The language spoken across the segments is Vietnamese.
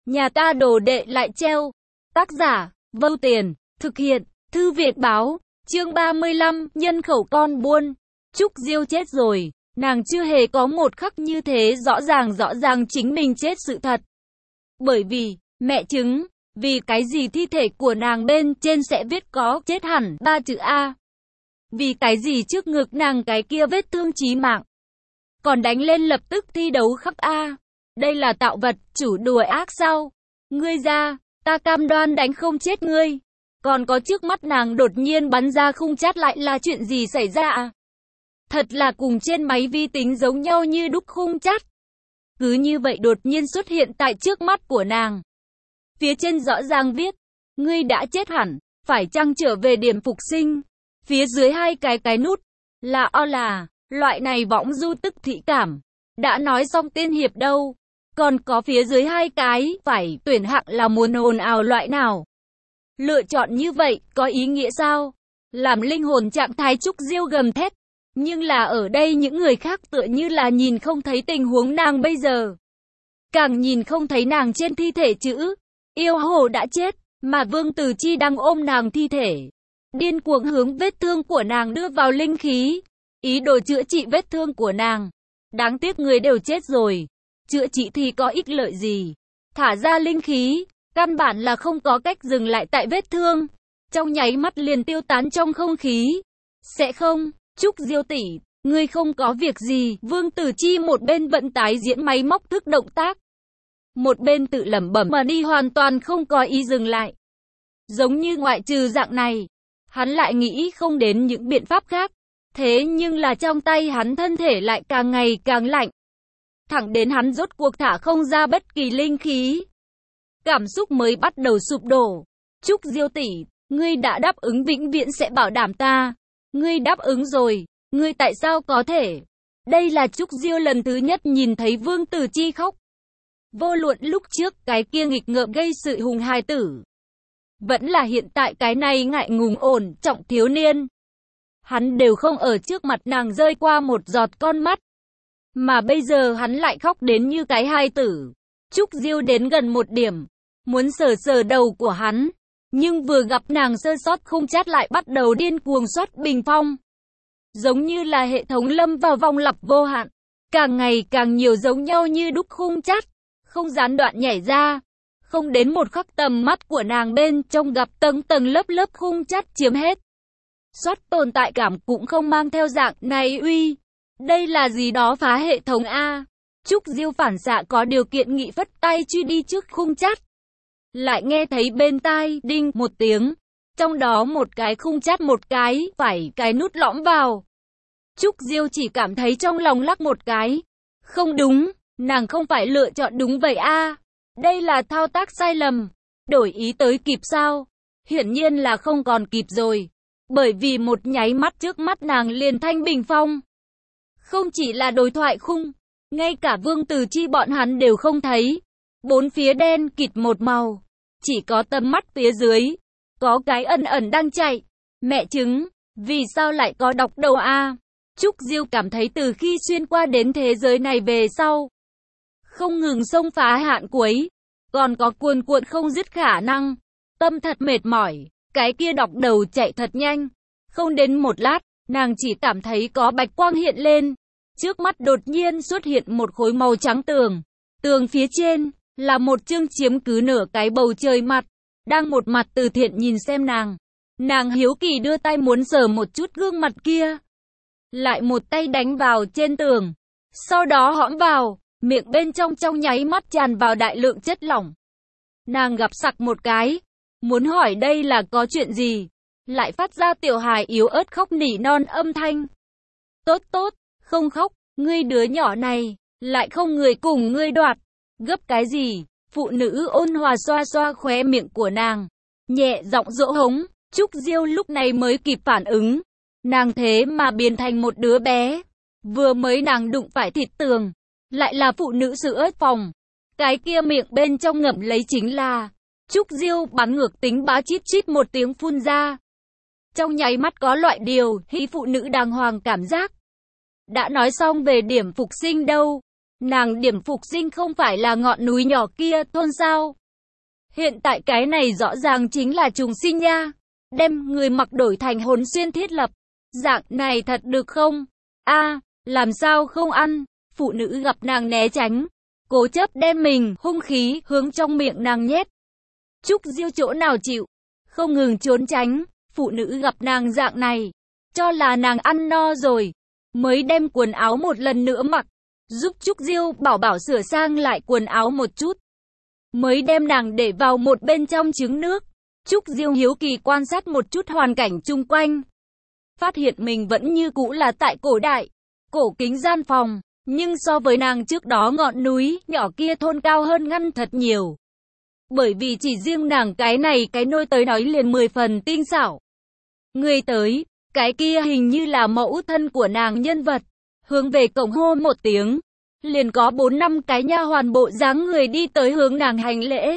Nhà ta đồ đệ lại treo. Tác giả, Vô Tiền, thực hiện, Thư Viện Báo, chương 35, nhân khẩu con buôn. Trúc Diêu chết rồi, nàng chưa hề có một khắc như thế rõ ràng chính mình chết sự thật. Bởi vì, mẹ chứng, vì cái gì thi thể của nàng bên trên sẽ viết có chết hẳn 3 chữ A. Vì cái gì trước ngực nàng cái kia vết thương chí mạng. Còn đánh lên lập tức thi đấu khắp A. Đây là tạo vật, chủ đùa ác sao? Ngươi ra, ta cam đoan đánh không chết ngươi. Còn có trước mắt nàng đột nhiên bắn ra khung chát lại là chuyện gì xảy ra à? Thật là cùng trên máy vi tính giống nhau như đúc khung chát. Cứ như vậy đột nhiên xuất hiện tại trước mắt của nàng. Phía trên rõ ràng viết, ngươi đã chết hẳn, phải chăng trở về điểm phục sinh. Phía dưới hai cái nút, là o là, loại này võng du tức thị cảm. Đã nói xong tên hiệp đâu. Còn có phía dưới hai cái, phải tuyển hạng là muốn ồn ào loại nào. Lựa chọn như vậy, có ý nghĩa sao? Làm linh hồn trạng thái Trúc Diêu gầm thét. Nhưng là ở đây những người khác tựa như là nhìn không thấy tình huống nàng bây giờ. Càng nhìn không thấy nàng trên thi thể chữ. Yêu hồ đã chết, mà Vương Tử Chi đang ôm nàng thi thể. Điên cuồng hướng vết thương của nàng đưa vào linh khí. Ý đồ chữa trị vết thương của nàng. Đáng tiếc người đều chết rồi. Chữa trị thì có ích lợi gì? Thả ra linh khí, căn bản là không có cách dừng lại tại vết thương. Trong nháy mắt liền tiêu tán trong không khí. Sẽ không, Trúc Diêu tỷ, ngươi không có việc gì. Vương Tử Chi một bên vận tái diễn máy móc thức động tác. Một bên tự lẩm bẩm mà đi hoàn toàn không có ý dừng lại. Giống như ngoại trừ dạng này, hắn lại nghĩ không đến những biện pháp khác. Thế nhưng là trong tay hắn thân thể lại càng ngày càng lạnh. Thẳng đến hắn rốt cuộc thả không ra bất kỳ linh khí. Cảm xúc mới bắt đầu sụp đổ. Trúc Diêu tỷ, ngươi đã đáp ứng vĩnh viễn sẽ bảo đảm ta. Ngươi đáp ứng rồi, ngươi tại sao có thể? Đây là Trúc Diêu lần thứ nhất nhìn thấy Vương Tử Chi khóc. Vô luận lúc trước cái kia nghịch ngợm gây sự hùng hài tử. Vẫn là hiện tại cái này ngại ngùng ổn trọng thiếu niên. Hắn đều không ở trước mặt nàng rơi qua một giọt con mắt. Mà bây giờ hắn lại khóc đến như cái hài tử. Trúc Diêu đến gần một điểm. Muốn sờ đầu của hắn. Nhưng vừa gặp nàng sơ sót không chát lại bắt đầu điên cuồng xoát bình phong. Giống như là hệ thống lâm vào vòng lặp vô hạn. Càng ngày càng nhiều giống nhau như đúc khung chát. Không gián đoạn nhảy ra. Không đến một khắc tầm mắt của nàng bên trong gặp tầng lớp khung chát chiếm hết. Xoát tồn tại cảm cũng không mang theo dạng này uy. Đây là gì đó phá hệ thống A. Trúc Diêu phản xạ có điều kiện nghị phất tay truy đi trước khung chát. Lại nghe thấy bên tai đinh một tiếng. Trong đó một cái khung chát một cái, phải cái nút lõm vào. Trúc Diêu chỉ cảm thấy trong lòng lắc một cái. Không đúng, nàng không phải lựa chọn đúng vậy A. Đây là thao tác sai lầm. Đổi ý tới kịp sao? Hiển nhiên là không còn kịp rồi. Bởi vì một nháy mắt trước mắt nàng liền thanh bình phong. Không chỉ là đối thoại khung, ngay cả Vương Tử Chi bọn hắn đều không thấy. Bốn phía đen kịt một màu, chỉ có tầm mắt phía dưới, có cái ẩn đang chạy. Mẹ chứng, vì sao lại có độc đầu A? Trúc Diêu cảm thấy từ khi xuyên qua đến thế giới này về sau, không ngừng xông phá hạn cuối, còn có cuồn cuộn không dứt khả năng. Tâm thật mệt mỏi, cái kia độc đầu chạy thật nhanh. Không đến một lát, nàng chỉ cảm thấy có bạch quang hiện lên. Trước mắt đột nhiên xuất hiện một khối màu trắng tường. Tường phía trên là một chương chiếm cứ nửa cái bầu trời mặt. Đang một mặt từ thiện nhìn xem nàng. Nàng hiếu kỳ đưa tay muốn sờ một chút gương mặt kia. Lại một tay đánh vào trên tường. Sau đó hõm vào, miệng bên trong nháy mắt tràn vào đại lượng chất lỏng. Nàng gặp sặc một cái. Muốn hỏi đây là có chuyện gì. Lại phát ra tiểu hài yếu ớt khóc nỉ non âm thanh. Tốt, không khóc, ngươi đứa nhỏ này, lại không người cùng ngươi đoạt. Gấp cái gì? Phụ nữ ôn hòa xoa xoa khóe miệng của nàng. Nhẹ giọng dỗ hống, Trúc Diêu lúc này mới kịp phản ứng. Nàng thế mà biến thành một đứa bé. Vừa mới nàng đụng phải thịt tường. Lại là phụ nữ sữa phòng. Cái kia miệng bên trong ngậm lấy chính là... Trúc Diêu bắn ngược tính bá chít một tiếng phun ra. Trong nháy mắt có loại điều, hy phụ nữ đàng hoàng cảm giác. Đã nói xong về điểm phục sinh đâu. Nàng điểm phục sinh không phải là ngọn núi nhỏ kia thôn sao? Hiện tại cái này rõ ràng chính là trùng sinh nha. Đem người mặc đổi thành hồn xuyên thiết lập. Dạng này thật được không? Làm sao không ăn? Phụ nữ gặp nàng né tránh, cố chấp đem mình hung khí hướng trong miệng nàng nhét. Trúc Diêu chỗ nào chịu, không ngừng trốn tránh. Phụ nữ gặp nàng dạng này, cho là nàng ăn no rồi, mới đem quần áo một lần nữa mặc, giúp Trúc Diêu bảo bảo sửa sang lại quần áo một chút, mới đem nàng để vào một bên trong trứng nước. Trúc Diêu hiếu kỳ quan sát một chút hoàn cảnh chung quanh, phát hiện mình vẫn như cũ là tại cổ đại, cổ kính gian phòng, nhưng so với nàng trước đó ngọn núi nhỏ kia thôn cao hơn ngăn thật nhiều. Bởi vì chỉ riêng nàng cái này cái nôi tới nói liền 10 phần tinh xảo. Người tới, cái kia hình như là mẫu thân của nàng nhân vật, hướng về cổng hô một tiếng, liền có 4-5 cái nha hoàn bộ dáng người đi tới hướng nàng hành lễ.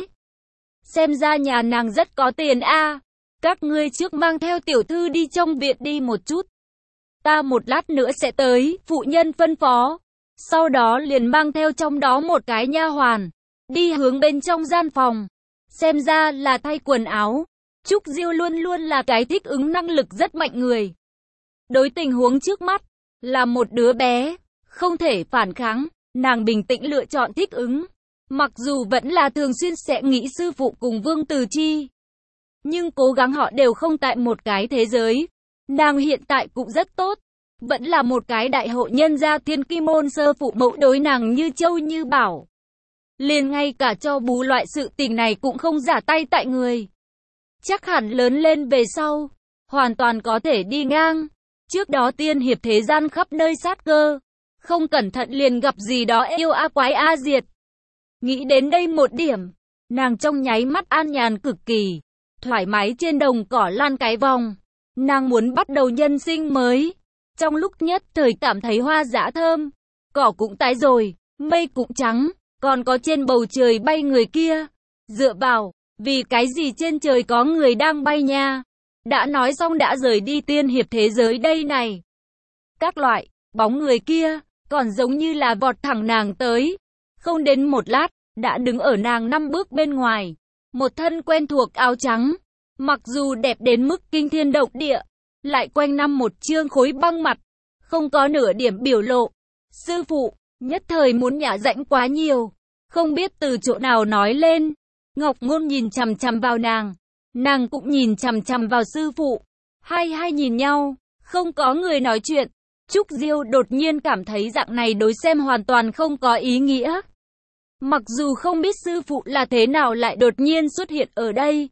Xem ra nhà nàng rất có tiền a. Các ngươi trước mang theo tiểu thư đi trong viện đi một chút. Ta một lát nữa sẽ tới, phụ nhân phân phó. Sau đó liền mang theo trong đó một cái nha hoàn, đi hướng bên trong gian phòng. Xem ra là thay quần áo. Trúc Diêu luôn luôn là cái thích ứng năng lực rất mạnh người. Đối tình huống trước mắt, là một đứa bé, không thể phản kháng, nàng bình tĩnh lựa chọn thích ứng. Mặc dù vẫn là thường xuyên sẽ nghĩ sư phụ cùng Vương Từ Chi, nhưng cố gắng họ đều không tại một cái thế giới. Nàng hiện tại cũng rất tốt, vẫn là một cái đại hộ nhân gia thiên kim môn sơ phụ mẫu đối nàng như châu như bảo. Liền ngay cả cho bú loại sự tình này cũng không giả tay tại người. Chắc hẳn lớn lên về sau, hoàn toàn có thể đi ngang. Trước đó tiên hiệp thế gian khắp nơi sát cơ, không cẩn thận liền gặp gì đó yêu quái diệt. Nghĩ đến đây một điểm, nàng trong nháy mắt an nhàn cực kỳ, thoải mái trên đồng cỏ lăn cái vòng. Nàng muốn bắt đầu nhân sinh mới. Trong lúc nhất thời cảm thấy hoa dã thơm, cỏ cũng tái rồi, mây cũng trắng, còn có trên bầu trời bay người kia. Dựa vào, vì cái gì trên trời có người đang bay nha? Đã nói xong đã rời đi tiên hiệp thế giới đây này. Các loại, bóng người kia, còn giống như là vọt thẳng nàng tới. Không đến một lát, đã đứng ở nàng 5 bước bên ngoài. Một thân quen thuộc áo trắng, mặc dù đẹp đến mức kinh thiên động địa, lại quanh năm một trương khối băng mặt, không có nửa điểm biểu lộ. Sư phụ, nhất thời muốn nhả rãnh quá nhiều, không biết từ chỗ nào nói lên. Ngọc Ngôn nhìn chằm chằm vào nàng cũng nhìn chằm chằm vào sư phụ. Hai nhìn nhau, không có người nói chuyện. Trúc Diêu đột nhiên cảm thấy dạng này đối xem hoàn toàn không có ý nghĩa. Mặc dù không biết sư phụ là thế nào lại đột nhiên xuất hiện ở đây,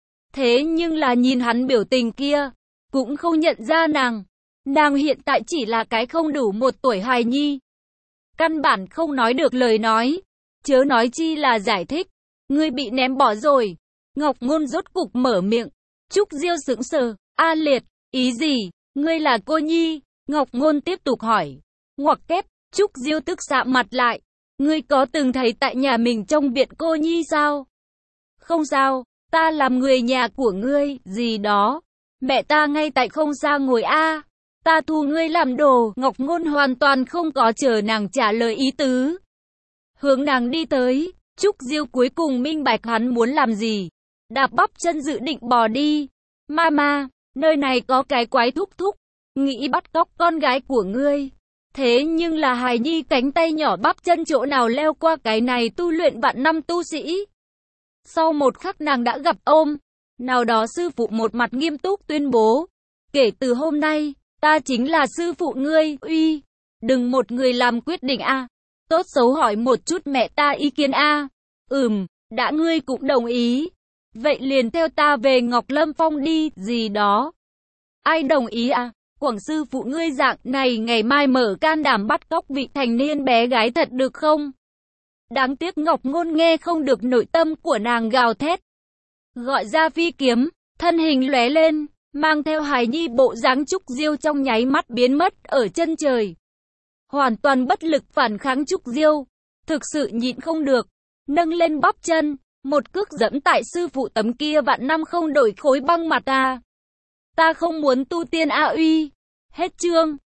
thế nhưng là nhìn hắn biểu tình kia, cũng không nhận ra nàng. Nàng hiện tại chỉ là cái không đủ 1 tuổi hài nhi, căn bản không nói được lời nói, chớ nói chi là giải thích. Ngươi bị ném bỏ rồi. Ngọc Ngôn rốt cục mở miệng. Trúc Diêu sững sờ. A Liệt, ý gì? Ngươi là cô nhi? Ngọc Ngôn tiếp tục hỏi. Ngoặc kép. Trúc Diêu tức sạm mặt lại. Ngươi có từng thấy tại nhà mình trong viện cô nhi sao? Không sao, ta làm người nhà của ngươi, gì đó. Mẹ ta ngay tại không xa ngồi a. Ta thu ngươi làm đồ. Ngọc Ngôn hoàn toàn không có chờ nàng trả lời ý tứ, hướng nàng đi tới. Trúc Diêu cuối cùng minh bạch hắn muốn làm gì. Đạp bắp chân dự định bỏ đi. Mama, nơi này có cái quái thúc thúc, nghĩ bắt cóc con gái của ngươi. Thế nhưng là hài nhi cánh tay nhỏ bắp chân chỗ nào leo qua cái này tu luyện vạn năm tu sĩ. Sau một khắc nàng đã gặp nào đó sư phụ một mặt nghiêm túc tuyên bố. Kể từ hôm nay, ta chính là sư phụ ngươi. Uy, đừng một người làm quyết định a. Tốt xấu hỏi một chút mẹ ta ý kiến a. Đã ngươi cũng đồng ý, vậy liền theo ta về Ngọc Lâm Phong đi, gì đó. Ai đồng ý à? Quảng sư phụ ngươi dạng này ngày mai mở can đảm bắt cóc vị thành niên bé gái thật được không? Đáng tiếc Ngọc Ngôn nghe không được nội tâm của nàng gào thét. Gọi ra phi kiếm, thân hình lóe lên, mang theo hài nhi bộ dáng Trúc Diêu trong nháy mắt biến mất ở chân trời. Hoàn toàn bất lực phản kháng. Trúc Diêu thực sự nhịn không được, nâng lên bắp chân, một cước dẫm tại sư phụ tấm kia vạn năm không đổi khối băng mặt ta. Ta không muốn tu tiên a. Uy. Hết chương.